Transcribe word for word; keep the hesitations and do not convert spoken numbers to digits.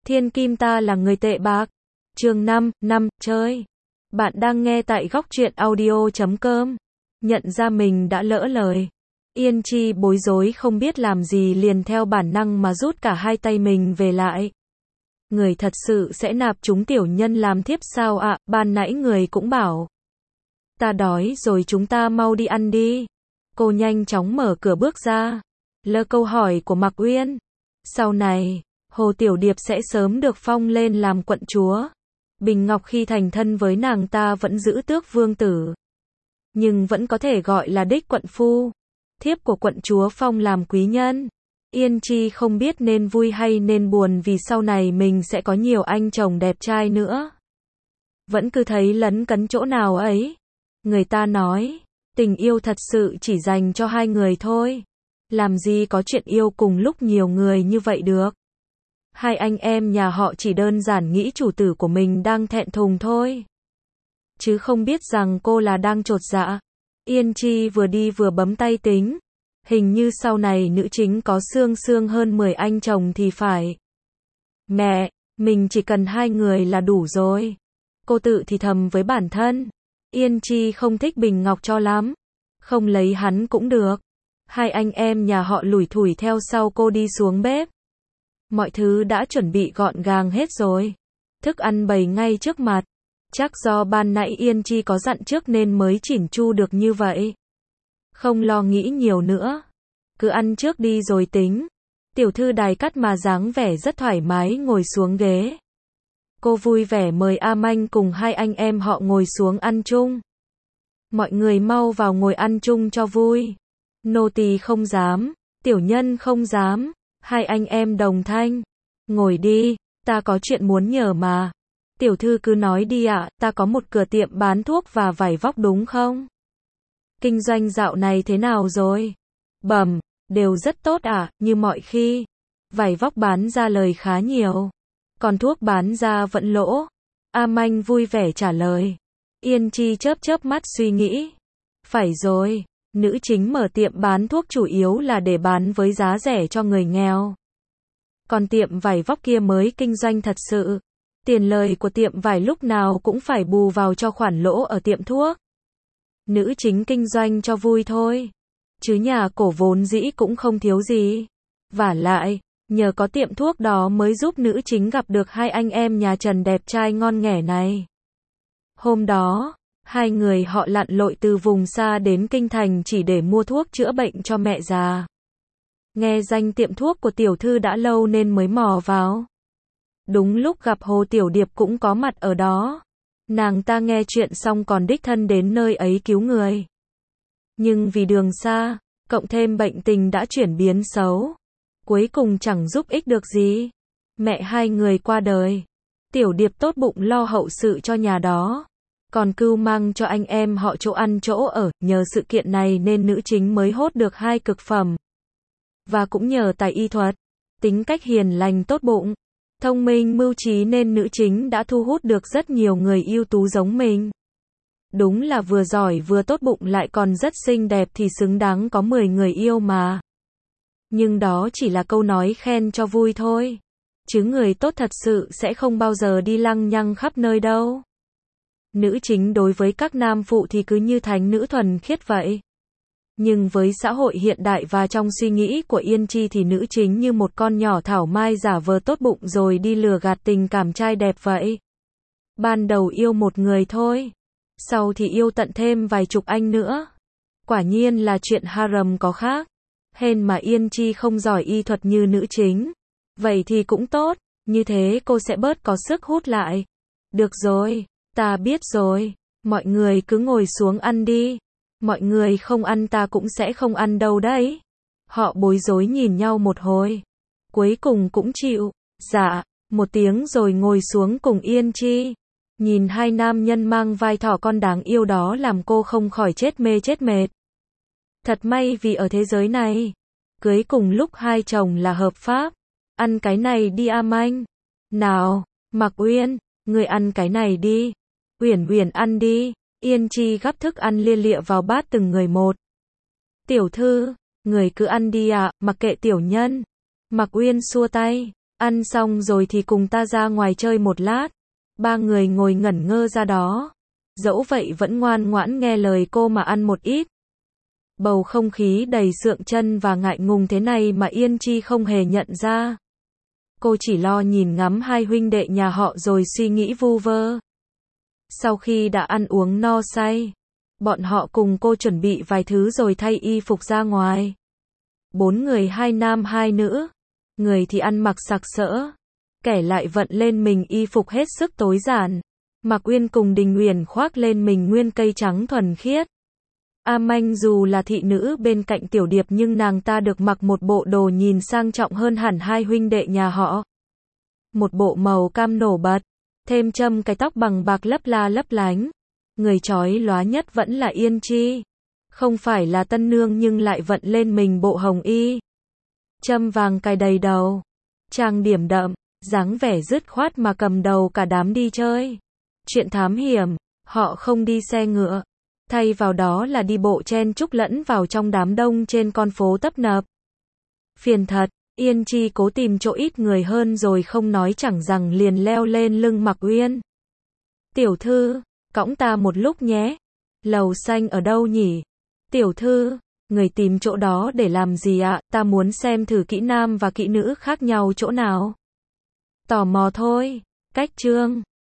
Thiên kim ta là người tệ bạc. Chương năm, năm, chơi. Bạn đang nghe tại góc truyện audio chấm com. Nhận ra mình đã lỡ lời. Yên Chi bối rối không biết làm gì liền theo bản năng mà rút cả hai tay mình về lại. Người thật sự sẽ nạp chúng tiểu nhân làm thiếp sao ạ, à? Ban nãy người cũng bảo. Ta đói rồi, chúng ta mau đi ăn đi. Cô nhanh chóng mở cửa bước ra. Lơ câu hỏi của Mạc Uyên. Sau này, Hồ Tiểu Điệp sẽ sớm được phong lên làm quận chúa. Bình Ngọc khi thành thân với nàng ta vẫn giữ tước vương tử. Nhưng vẫn có thể gọi là đích quận phu. Thiếp của quận chúa phong làm quý nhân. Yên Chi không biết nên vui hay nên buồn vì sau này mình sẽ có nhiều anh chồng đẹp trai nữa. Vẫn cứ thấy lấn cấn chỗ nào ấy. Người ta nói, tình yêu thật sự chỉ dành cho hai người thôi. Làm gì có chuyện yêu cùng lúc nhiều người như vậy được. Hai anh em nhà họ chỉ đơn giản nghĩ chủ tử của mình đang thẹn thùng thôi. Chứ không biết rằng cô là đang chột dạ. Yên Chi vừa đi vừa bấm tay tính. Hình như sau này nữ chính có xương xương hơn mười anh chồng thì phải. Mẹ, mình chỉ cần hai người là đủ rồi. Cô tự thì thầm với bản thân. Yên Chi không thích Bình Ngọc cho lắm. Không lấy hắn cũng được. Hai anh em nhà họ lủi thủi theo sau cô đi xuống bếp. Mọi thứ đã chuẩn bị gọn gàng hết rồi. Thức ăn bày ngay trước mặt. Chắc do ban nãy Yên Chi có dặn trước nên mới chỉn chu được như vậy. Không lo nghĩ nhiều nữa. Cứ ăn trước đi rồi tính. Tiểu thư Đài Cát mà dáng vẻ rất thoải mái ngồi xuống ghế. Cô vui vẻ mời A Manh cùng hai anh em họ ngồi xuống ăn chung. Mọi người mau vào ngồi ăn chung cho vui. Nô tỳ không dám, tiểu nhân không dám. Hai anh em đồng thanh. Ngồi đi, ta có chuyện muốn nhờ mà. Tiểu thư cứ nói đi ạ, ta có một cửa tiệm bán thuốc và vải vóc đúng không? Kinh doanh dạo này thế nào rồi? Bẩm, đều rất tốt ạ, à, như mọi khi. Vải vóc bán ra lời khá nhiều. Còn thuốc bán ra vẫn lỗ. A Manh vui vẻ trả lời. Yên Chi chớp chớp mắt suy nghĩ. Phải rồi, nữ chính mở tiệm bán thuốc chủ yếu là để bán với giá rẻ cho người nghèo. Còn tiệm vải vóc kia mới kinh doanh thật sự. Tiền lời của tiệm vải lúc nào cũng phải bù vào cho khoản lỗ ở tiệm thuốc. Nữ chính kinh doanh cho vui thôi. Chứ nhà cổ vốn dĩ cũng không thiếu gì. Vả lại, nhờ có tiệm thuốc đó mới giúp nữ chính gặp được hai anh em nhà Trần đẹp trai ngon nghẻ này. Hôm đó, hai người họ lặn lội từ vùng xa đến kinh thành chỉ để mua thuốc chữa bệnh cho mẹ già. Nghe danh tiệm thuốc của tiểu thư đã lâu nên mới mò vào. Đúng lúc gặp Hồ Tiểu Điệp cũng có mặt ở đó. Nàng ta nghe chuyện xong còn đích thân đến nơi ấy cứu người. Nhưng vì đường xa, cộng thêm bệnh tình đã chuyển biến xấu. Cuối cùng chẳng giúp ích được gì. Mẹ hai người qua đời. Tiểu Điệp tốt bụng lo hậu sự cho nhà đó. Còn cưu mang cho anh em họ chỗ ăn chỗ ở. Nhờ sự kiện này nên nữ chính mới hốt được hai cực phẩm. Và cũng nhờ tài y thuật, tính cách hiền lành tốt bụng, thông minh mưu trí nên nữ chính đã thu hút được rất nhiều người ưu tú giống mình. Đúng là vừa giỏi vừa tốt bụng lại còn rất xinh đẹp thì xứng đáng có mười người yêu mà. Nhưng đó chỉ là câu nói khen cho vui thôi. Chứ người tốt thật sự sẽ không bao giờ đi lăng nhăng khắp nơi đâu. Nữ chính đối với các nam phụ thì cứ như thánh nữ thuần khiết vậy. Nhưng với xã hội hiện đại và trong suy nghĩ của Yên Chi thì nữ chính như một con nhỏ thảo mai giả vờ tốt bụng rồi đi lừa gạt tình cảm trai đẹp vậy. Ban đầu yêu một người thôi. Sau thì yêu tận thêm vài chục anh nữa. Quả nhiên là chuyện harem có khác. Hên mà Yên Chi không giỏi y thuật như nữ chính. Vậy thì cũng tốt. Như thế cô sẽ bớt có sức hút lại. Được rồi, ta biết rồi. Mọi người cứ ngồi xuống ăn đi. Mọi người không ăn ta cũng sẽ không ăn đâu đấy. Họ bối rối nhìn nhau một hồi. Cuối cùng cũng chịu. Dạ, một tiếng rồi ngồi xuống cùng Yên Chi. Nhìn hai nam nhân mang vai thỏ con đáng yêu đó làm cô không khỏi chết mê chết mệt. Thật may vì ở thế giới này, cưới cùng lúc hai chồng là hợp pháp. Ăn cái này đi A Manh. Nào, Mạc Uyên, người ăn cái này đi. Uyển Uyển ăn đi. Yên Chi gắp thức ăn lia lịa vào bát từng người một. Tiểu thư, người cứ ăn đi ạ, à, mặc kệ tiểu nhân. Mạc Uyên xua tay. Ăn xong rồi thì cùng ta ra ngoài chơi một lát. Ba người ngồi ngẩn ngơ ra đó. Dẫu vậy vẫn ngoan ngoãn nghe lời cô mà ăn một ít. Bầu không khí đầy sượng chân và ngại ngùng thế này mà Yên Chi không hề nhận ra. Cô chỉ lo nhìn ngắm hai huynh đệ nhà họ rồi suy nghĩ vu vơ. Sau khi đã ăn uống no say, bọn họ cùng cô chuẩn bị vài thứ rồi thay y phục ra ngoài. Bốn người hai nam hai nữ. Người thì ăn mặc sặc sỡ, kẻ lại vận lên mình y phục hết sức tối giản. Mạc Uyên cùng Đình Uyển khoác lên mình nguyên cây trắng thuần khiết. A Manh dù là thị nữ bên cạnh Tiểu Điệp nhưng nàng ta được mặc một bộ đồ nhìn sang trọng hơn hẳn hai huynh đệ nhà họ. Một bộ màu cam nổi bật, thêm châm cái tóc bằng bạc lấp la lấp lánh. Người chói lóa nhất vẫn là Yên Chi. Không phải là tân nương nhưng lại vận lên mình bộ hồng y. Châm vàng cài đầy đầu, trang điểm đậm, dáng vẻ dứt khoát mà cầm đầu cả đám đi chơi. Chuyện thám hiểm, họ không đi xe ngựa, thay vào đó là đi bộ chen chúc lẫn vào trong đám đông trên con phố tấp nập. Phiền thật, Yên Chi cố tìm chỗ ít người hơn rồi không nói chẳng rằng liền leo lên lưng Mạc Uyên. Tiểu thư, cõng ta một lúc nhé. Lầu xanh ở đâu nhỉ? Tiểu thư, người tìm chỗ đó để làm gì ạ? Ta muốn xem thử kỹ nam và kỹ nữ khác nhau chỗ nào. Tò mò thôi. Cách chương